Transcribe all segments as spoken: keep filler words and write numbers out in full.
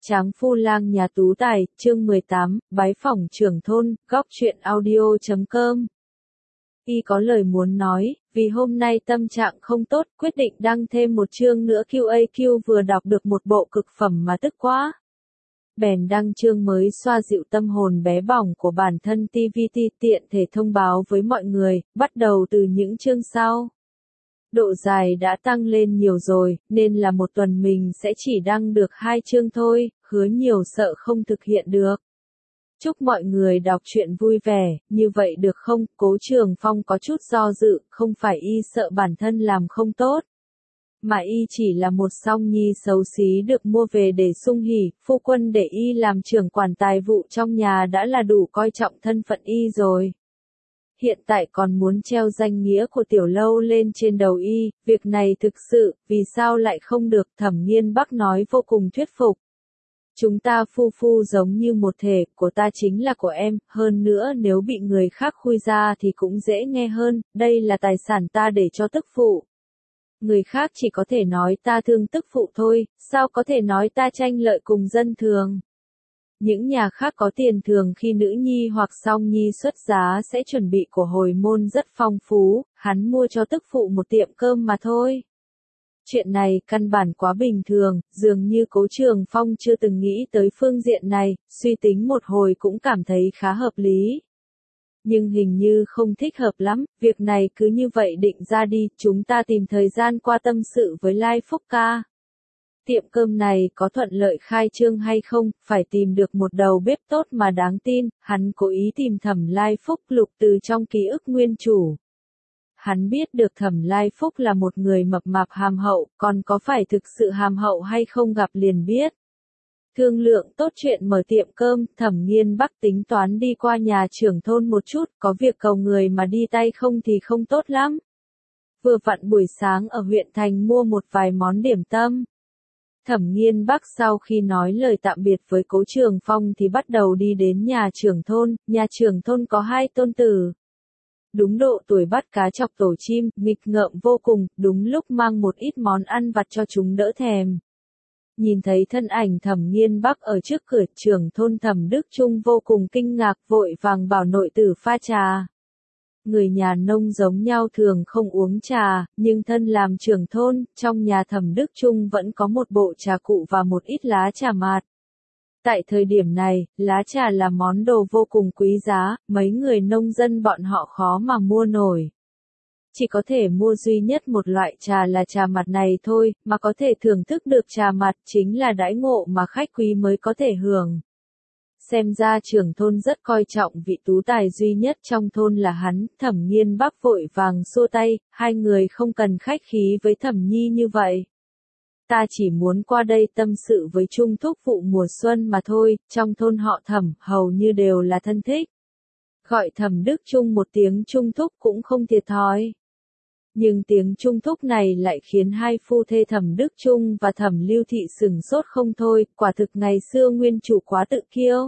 Tráng phu lang nhà Tú Tài, chương mười tám, bái phỏng trưởng thôn, góc truyện audio chấm com. Y có lời muốn nói, vì hôm nay tâm trạng không tốt, quyết định đăng thêm một chương nữa quy a quy vừa đọc được một bộ cực phẩm mà tức quá. Bèn đăng chương mới xoa dịu tâm hồn bé bỏng của bản thân tê vê tê, tiện thể thông báo với mọi người, bắt đầu từ những chương sau. Độ dài đã tăng lên nhiều rồi, nên là một tuần mình sẽ chỉ đăng được hai chương thôi, hứa nhiều sợ không thực hiện được. Chúc mọi người đọc truyện vui vẻ, như vậy được không? Cố Trường Phong có chút do dự, không phải y sợ bản thân làm không tốt, mà y chỉ là một song nhi xấu xí được mua về để sung hỉ, phu quân để y làm trưởng quản tài vụ trong nhà đã là đủ coi trọng thân phận y rồi. Hiện tại còn muốn treo danh nghĩa của tiểu lâu lên trên đầu y, việc này thực sự, vì sao lại không được? Thẩm Nghiên Bắc nói vô cùng thuyết phục. Chúng ta phu phu giống như một thể, của ta chính là của em, hơn nữa nếu bị người khác khui ra thì cũng dễ nghe hơn, đây là tài sản ta để cho tức phụ. Người khác chỉ có thể nói ta thương tức phụ thôi, sao có thể nói ta tranh lợi cùng dân thường. Những nhà khác có tiền thường khi nữ nhi hoặc song nhi xuất giá sẽ chuẩn bị của hồi môn rất phong phú, hắn mua cho tức phụ một tiệm cơm mà thôi. Chuyện này căn bản quá bình thường, dường như Cố Trường Phong chưa từng nghĩ tới phương diện này, suy tính một hồi cũng cảm thấy khá hợp lý. Nhưng hình như không thích hợp lắm, việc này cứ như vậy định ra đi, chúng ta tìm thời gian qua tâm sự với Lai Phúc ca. Tiệm cơm này có thuận lợi khai trương hay không, phải tìm được một đầu bếp tốt mà đáng tin, hắn cố ý tìm Thẩm Lai Phúc lục từ trong ký ức nguyên chủ. Hắn biết được Thẩm Lai Phúc là một người mập mạp hàm hậu, còn có phải thực sự hàm hậu hay không gặp liền biết. Thương lượng tốt chuyện mở tiệm cơm, Thẩm Nghiên Bắc tính toán đi qua nhà trưởng thôn một chút, có việc cầu người mà đi tay không thì không tốt lắm. Vừa vặn buổi sáng ở huyện thành mua một vài món điểm tâm. Thẩm Nghiên Bắc sau khi nói lời tạm biệt với Cố Trường Phong thì bắt đầu đi đến nhà trưởng thôn, nhà trưởng thôn có hai tôn tử. Đúng độ tuổi bắt cá chọc tổ chim, nghịch ngợm vô cùng, đúng lúc mang một ít món ăn vặt cho chúng đỡ thèm. Nhìn thấy thân ảnh Thẩm Nghiên Bắc ở trước cửa, trưởng thôn Thẩm Đức Trung vô cùng kinh ngạc, vội vàng bảo nội tử pha trà. Người nhà nông giống nhau thường không uống trà, nhưng thân làm trưởng thôn, trong nhà Thẩm Đức Trung vẫn có một bộ trà cụ và một ít lá trà mạt. Tại thời điểm này, lá trà là món đồ vô cùng quý giá, mấy người nông dân bọn họ khó mà mua nổi. Chỉ có thể mua duy nhất một loại trà là trà mặt này thôi, mà có thể thưởng thức được trà mặt chính là đãi ngộ mà khách quý mới có thể hưởng. Xem ra trưởng thôn rất coi trọng vị tú tài duy nhất trong thôn là hắn, Thẩm Nghiên Bắc vội vàng xua tay, hai người không cần khách khí với Thẩm Nhi như vậy. Ta chỉ muốn qua đây tâm sự với Trung thúc vụ mùa xuân mà thôi, trong thôn họ Thẩm hầu như đều là thân thích. Gọi Thẩm Đức Trung một tiếng Trung thúc cũng không thiệt thòi. Nhưng tiếng Trung thúc này lại khiến hai phu thê Thẩm Đức Trung và Thẩm Lưu Thị sửng sốt không thôi, quả thực ngày xưa nguyên chủ quá tự kiêu.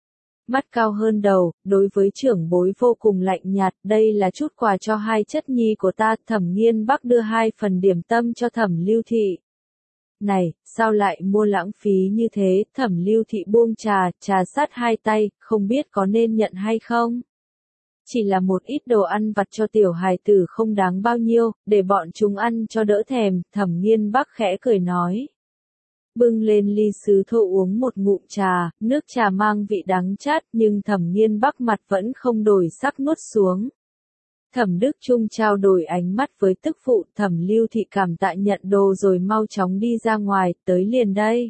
Mắt cao hơn đầu, đối với trưởng bối vô cùng lạnh nhạt, đây là chút quà cho hai chất nhi của ta. Thẩm Nghiên Bắc đưa hai phần điểm tâm cho Thẩm Lưu Thị. Này, sao lại mua lãng phí như thế? Thẩm Lưu Thị buông trà, trà sát hai tay, không biết có nên nhận hay không? Chỉ là một ít đồ ăn vặt cho tiểu hài tử không đáng bao nhiêu, để bọn chúng ăn cho đỡ thèm, Thẩm Nghiên Bắc khẽ cười nói. Bưng lên ly sứ thô uống một ngụm trà, nước trà mang vị đắng chát, nhưng Thẩm Nghiên Bắc mặt vẫn không đổi sắc nuốt xuống. Thẩm Đức Trung trao đổi ánh mắt với tức phụ, Thẩm Lưu Thị cảm tạ nhận đồ rồi mau chóng đi ra ngoài, tới liền đây.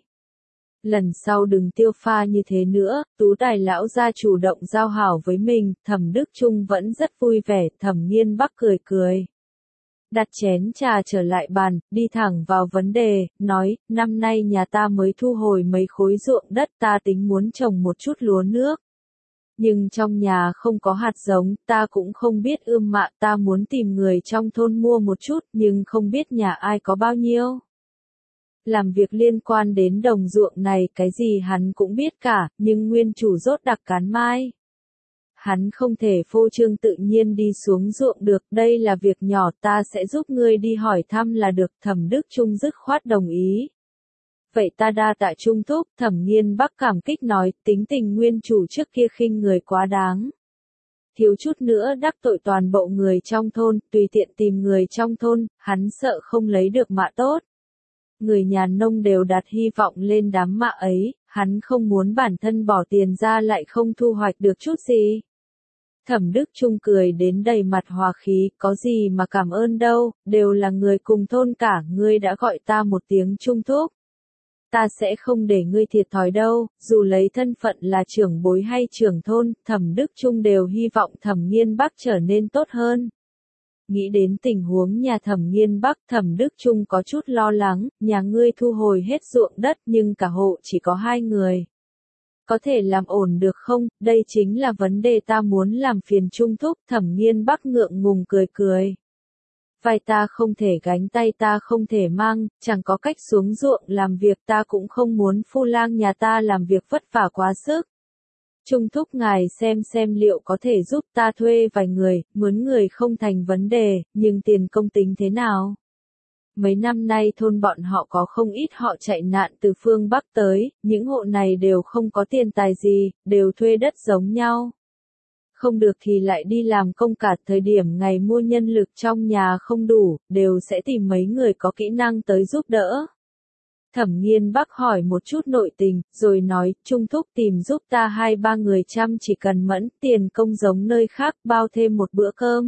Lần sau đừng tiêu pha như thế nữa, Tú Tài lão gia chủ động giao hảo với mình, Thẩm Đức Trung vẫn rất vui vẻ, Thẩm Nghiên Bắc cười cười. Đặt chén trà trở lại bàn, đi thẳng vào vấn đề, nói, năm nay nhà ta mới thu hồi mấy khối ruộng đất, ta tính muốn trồng một chút lúa nước. Nhưng trong nhà không có hạt giống, ta cũng không biết ươm mạ, ta muốn tìm người trong thôn mua một chút, nhưng không biết nhà ai có bao nhiêu. Làm việc liên quan đến đồng ruộng này, cái gì hắn cũng biết cả, nhưng nguyên chủ rốt đặc cán mai. Hắn không thể phô trương tự nhiên đi xuống ruộng được, đây là việc nhỏ, ta sẽ giúp ngươi đi hỏi thăm là được. Thẩm Đức Trung dứt khoát đồng ý. vậy ta đa tạ Trung thúc, Thẩm Nghiên Bắc cảm kích nói, tính tình nguyên chủ trước kia khinh người quá đáng. Thiếu chút nữa đắc tội toàn bộ người trong thôn, tùy tiện tìm người trong thôn, hắn sợ không lấy được mạ tốt. Người nhà nông đều đặt hy vọng lên đám mạ ấy, hắn không muốn bản thân bỏ tiền ra lại không thu hoạch được chút gì. Thẩm Đức Trung cười đến đầy mặt hòa khí, có gì mà cảm ơn đâu, đều là người cùng thôn cả, ngươi đã gọi ta một tiếng Trung thúc. Ta sẽ không để ngươi thiệt thòi đâu, dù lấy thân phận là trưởng bối hay trưởng thôn, Thẩm Đức Trung đều hy vọng Thẩm Nghiên Bắc trở nên tốt hơn. Nghĩ đến tình huống nhà Thẩm Nghiên Bắc, Thẩm Đức Trung có chút lo lắng, nhà ngươi thu hồi hết ruộng đất nhưng cả hộ chỉ có hai người. Có thể làm ổn được không, đây chính là vấn đề ta muốn làm phiền Trung thúc, Thẩm Nghiên Bắc ngượng ngùng cười cười. Vai ta không thể gánh tay ta không thể mang, chẳng có cách xuống ruộng làm việc ta cũng không muốn phu lang nhà ta làm việc vất vả quá sức. Trung thúc ngài xem xem liệu có thể giúp ta thuê vài người, mướn người không thành vấn đề, nhưng tiền công tính thế nào? Mấy năm nay thôn bọn họ có không ít họ chạy nạn từ phương Bắc tới, những hộ này đều không có tiền tài gì, đều thuê đất giống nhau. Không được thì lại đi làm công cả thời điểm ngày mua nhân lực trong nhà không đủ, đều sẽ tìm mấy người có kỹ năng tới giúp đỡ. Thẩm Nghiên Bắc hỏi một chút nội tình, rồi nói, Trung thúc tìm giúp ta hai ba người chăm chỉ cần mẫn, tiền công giống nơi khác, bao thêm một bữa cơm.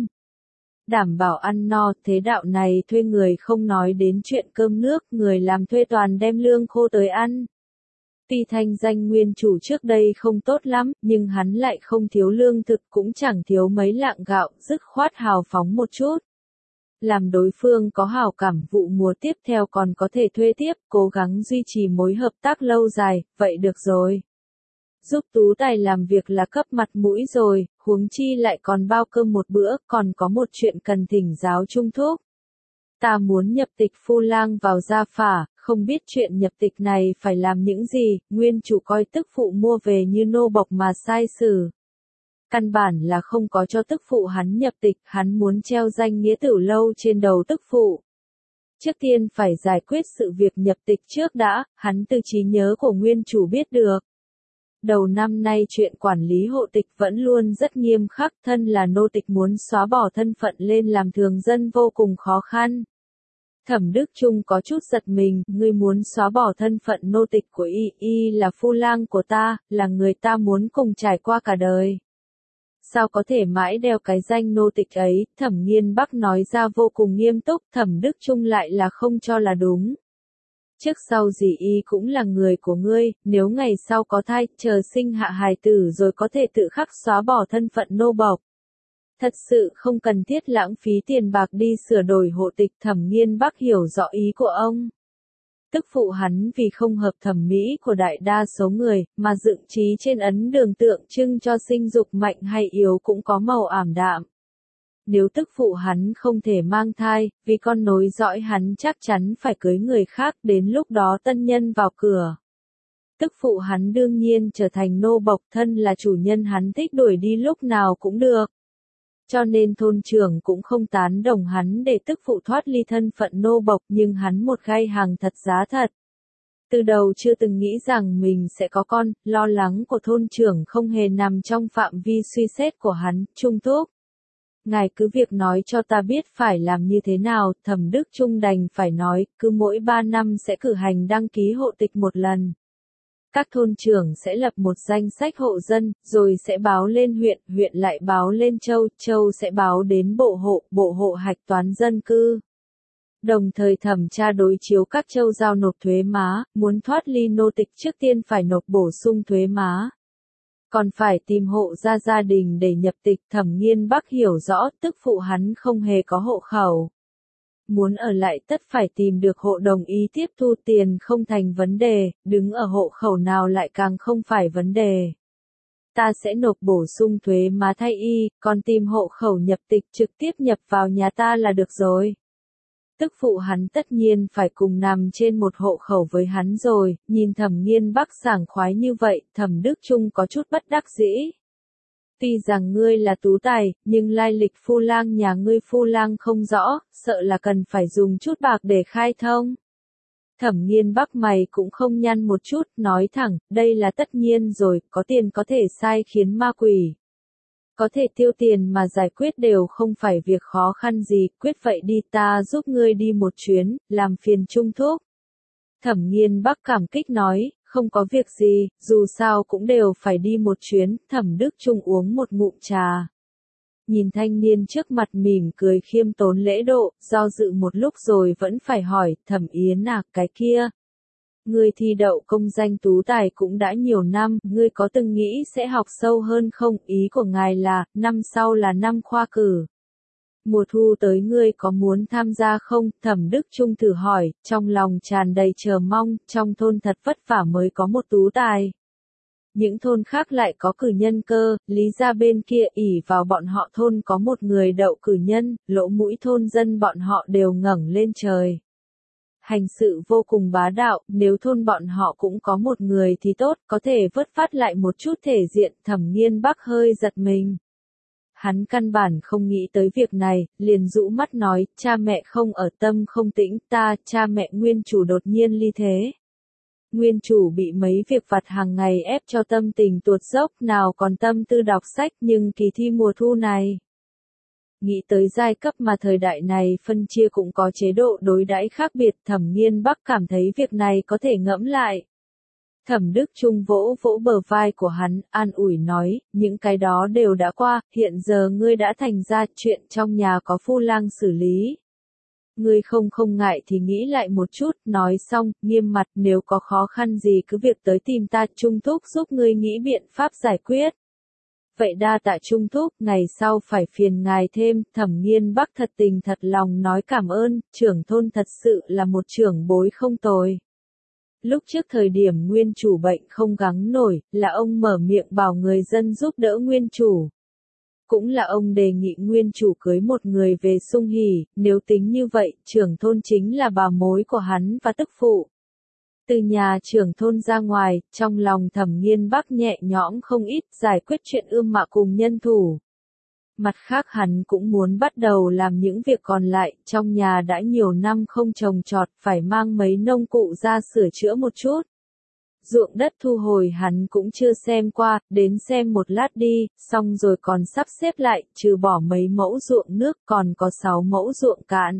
Đảm bảo ăn no, thế đạo này thuê người không nói đến chuyện cơm nước, người làm thuê toàn đem lương khô tới ăn. Tuy thanh danh nguyên chủ trước đây không tốt lắm, nhưng hắn lại không thiếu lương thực cũng chẳng thiếu mấy lạng gạo, dứt khoát hào phóng một chút. Làm đối phương có hào cảm vụ mùa tiếp theo còn có thể thuê tiếp, cố gắng duy trì mối hợp tác lâu dài, vậy được rồi. Giúp Tú Tài làm việc là cấp mặt mũi rồi, huống chi lại còn bao cơm một bữa, còn có một chuyện cần thỉnh giáo Trung thúc. Ta muốn nhập tịch phu lang vào gia phả, không biết chuyện nhập tịch này phải làm những gì, nguyên chủ coi tức phụ mua về như nô bộc mà sai xử. Căn bản là không có cho tức phụ hắn nhập tịch, hắn muốn treo danh nghĩa tử lâu trên đầu tức phụ. Trước tiên phải giải quyết sự việc nhập tịch trước đã, hắn từ trí nhớ của nguyên chủ biết được. Đầu năm nay chuyện quản lý hộ tịch vẫn luôn rất nghiêm khắc, thân là nô tịch muốn xóa bỏ thân phận lên làm thường dân vô cùng khó khăn. Thẩm Đức Trung có chút giật mình, ngươi muốn xóa bỏ thân phận nô tịch của y, y là phu lang của ta, là người ta muốn cùng trải qua cả đời. Sao có thể mãi đeo cái danh nô tịch ấy, Thẩm Nghiên Bắc nói ra vô cùng nghiêm túc, Thẩm Đức Trung lại là không cho là đúng. Trước sau gì y cũng là người của ngươi, nếu ngày sau có thai, chờ sinh hạ hài tử rồi có thể tự khắc xóa bỏ thân phận nô bộc. Thật sự không cần thiết lãng phí tiền bạc đi sửa đổi hộ tịch, Thẩm Nghiên Bắc hiểu rõ ý của ông. Tức phụ hắn vì không hợp thẩm mỹ của đại đa số người, mà dựng trí trên ấn đường tượng trưng cho sinh dục mạnh hay yếu cũng có màu ảm đạm. Nếu tức phụ hắn không thể mang thai, vì con nối dõi hắn chắc chắn phải cưới người khác, đến lúc đó tân nhân vào cửa. Tức phụ hắn đương nhiên trở thành nô bộc, thân là chủ nhân hắn thích đuổi đi lúc nào cũng được. Cho nên thôn trưởng cũng không tán đồng hắn để tức phụ thoát ly thân phận nô bộc, nhưng hắn một gai hàng thật giá thật. Từ đầu chưa từng nghĩ rằng mình sẽ có con, lo lắng của thôn trưởng không hề nằm trong phạm vi suy xét của hắn, Trung thúc. Ngài cứ việc nói cho ta biết phải làm như thế nào, Thẩm Đức Trung đành phải nói, cứ mỗi ba năm sẽ cử hành đăng ký hộ tịch một lần. Các thôn trưởng sẽ lập một danh sách hộ dân, rồi sẽ báo lên huyện, huyện lại báo lên châu, châu sẽ báo đến bộ hộ, bộ hộ hạch toán dân cư. Đồng thời thẩm tra đối chiếu các châu giao nộp thuế má, muốn thoát ly nô tịch trước tiên phải nộp bổ sung thuế má. Còn phải tìm hộ ra gia đình để nhập tịch, Thẩm Nghiên Bắc hiểu rõ, tức phụ hắn không hề có hộ khẩu. Muốn ở lại tất phải tìm được hộ đồng ý tiếp thu tiền không thành vấn đề, đứng ở hộ khẩu nào lại càng không phải vấn đề. Ta sẽ nộp bổ sung thuế má thay y, còn tìm hộ khẩu nhập tịch trực tiếp nhập vào nhà ta là được rồi. Tức phụ hắn tất nhiên phải cùng nằm trên một hộ khẩu với hắn rồi, nhìn Thẩm Nghiên Bắc sảng khoái như vậy, Thẩm Đức Trung có chút bất đắc dĩ. Tuy rằng ngươi là tú tài, nhưng lai lịch phu lang nhà ngươi phu lang không rõ, sợ là cần phải dùng chút bạc để khai thông. Thẩm Nghiên Bắc mày cũng không nhăn một chút, nói thẳng, đây là tất nhiên rồi, có tiền có thể sai khiến ma quỷ. Có thể tiêu tiền mà giải quyết đều không phải việc khó khăn gì, quyết vậy đi ta giúp ngươi đi một chuyến, làm phiền Trung Thúc. Thẩm Nghiên Bắc cảm kích nói, không có việc gì, dù sao cũng đều phải đi một chuyến, Thẩm Đức Trung uống một ngụm trà. Nhìn thanh niên trước mặt mỉm cười khiêm tốn lễ độ, do dự một lúc rồi vẫn phải hỏi, Thẩm Yến à, cái kia. Ngươi thi đậu công danh tú tài cũng đã nhiều năm, ngươi có từng nghĩ sẽ học sâu hơn không? Ý của ngài là, năm sau là năm khoa cử. Mùa thu tới ngươi có muốn tham gia không? Thẩm Đức Trung thử hỏi, trong lòng tràn đầy chờ mong, trong thôn thật vất vả mới có một tú tài. Những thôn khác lại có cử nhân cơ, lý ra bên kia ỷ vào bọn họ thôn có một người đậu cử nhân, lỗ mũi thôn dân bọn họ đều ngẩng lên trời. Hành sự vô cùng bá đạo, nếu thôn bọn họ cũng có một người thì tốt, có thể vớt phát lại một chút thể diện. Thẩm Nghiên Bắc hơi giật mình. Hắn căn bản không nghĩ tới việc này, liền rũ mắt nói, cha mẹ không ở tâm không tĩnh, ta, cha mẹ nguyên chủ đột nhiên ly thế. Nguyên chủ bị mấy việc vặt hàng ngày ép cho tâm tình tuột dốc, nào còn tâm tư đọc sách, nhưng kỳ thi mùa thu này. Nghĩ tới giai cấp mà thời đại này phân chia cũng có chế độ đối đãi khác biệt, Thẩm Nghiên Bắc cảm thấy việc này có thể ngẫm lại. Thẩm Đức Trung vỗ vỗ bờ vai của hắn, an ủi nói, những cái đó đều đã qua, hiện giờ ngươi đã thành ra, chuyện trong nhà có phu lang xử lý. Ngươi không không ngại thì nghĩ lại một chút, nói xong, nghiêm mặt, nếu có khó khăn gì cứ việc tới tìm ta, Trung Thúc giúp ngươi nghĩ biện pháp giải quyết. Vậy đa tạ Trung Thúc, ngày sau phải phiền ngài thêm. Thẩm Nghiên Bắc thật tình thật lòng nói cảm ơn, trưởng thôn thật sự là một trưởng bối không tồi. Lúc trước thời điểm nguyên chủ bệnh không gắng nổi, là ông mở miệng bảo người dân giúp đỡ nguyên chủ. Cũng là ông đề nghị nguyên chủ cưới một người về Sung Hỉ, nếu tính như vậy, trưởng thôn chính là bà mối của hắn và tức phụ. Từ nhà trưởng thôn ra ngoài, trong lòng Thẩm Nghiên Bắc nhẹ nhõm không ít, giải quyết chuyện ươm mạ cùng nhân thủ. Mặt khác hắn cũng muốn bắt đầu làm những việc còn lại, trong nhà đã nhiều năm không trồng trọt, phải mang mấy nông cụ ra sửa chữa một chút. Ruộng đất thu hồi hắn cũng chưa xem qua, đến xem một lát đi, xong rồi còn sắp xếp lại, trừ bỏ mấy mẫu ruộng nước còn có sáu mẫu ruộng cạn.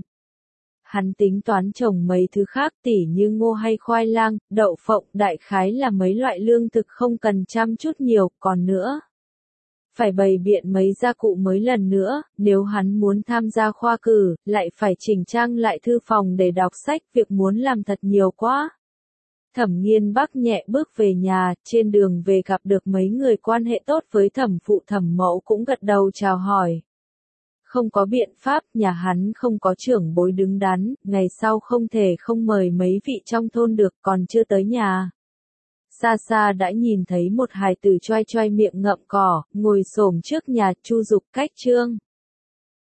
Hắn tính toán trồng mấy thứ khác tỉ như ngô hay khoai lang, đậu phộng, đại khái là mấy loại lương thực không cần chăm chút nhiều, còn nữa. Phải bày biện mấy gia cụ mới lần nữa, nếu hắn muốn tham gia khoa cử, lại phải chỉnh trang lại thư phòng để đọc sách, việc muốn làm thật nhiều quá. Thẩm Nghiên Bắc nhẹ bước về nhà, trên đường về gặp được mấy người quan hệ tốt với thẩm phụ thẩm mẫu cũng gật đầu chào hỏi. Không có biện pháp, nhà hắn không có trưởng bối đứng đắn, ngày sau không thể không mời mấy vị trong thôn được, còn chưa tới nhà. Xa xa đã nhìn thấy một hài tử choai choai miệng ngậm cỏ, ngồi xổm trước nhà, Chu Dục Cách Trương.